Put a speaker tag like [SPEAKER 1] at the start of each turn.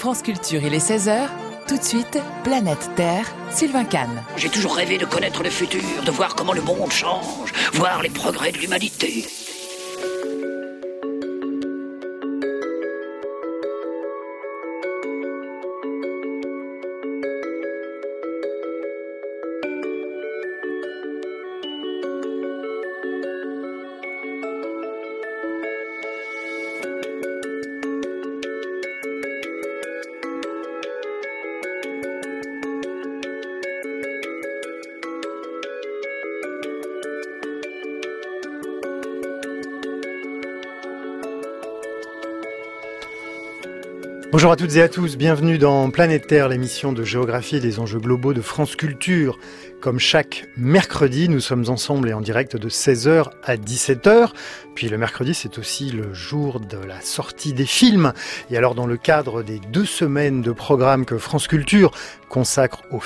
[SPEAKER 1] France Culture, il est 16h. Tout de suite, Planète Terre, Sylvain Kahn.
[SPEAKER 2] J'ai toujours rêvé de connaître le futur, de voir comment le monde change, voir les progrès de l'humanité.
[SPEAKER 3] Bonjour à toutes et à tous, bienvenue dans Planète Terre, l'émission de géographie et des enjeux globaux de France Culture. Comme chaque mercredi, nous sommes ensemble et en direct de 16h à 17h. Puis le mercredi, c'est aussi le jour de la sortie des films. Et alors dans le cadre des 2 semaines de programme que France Culture consacre aux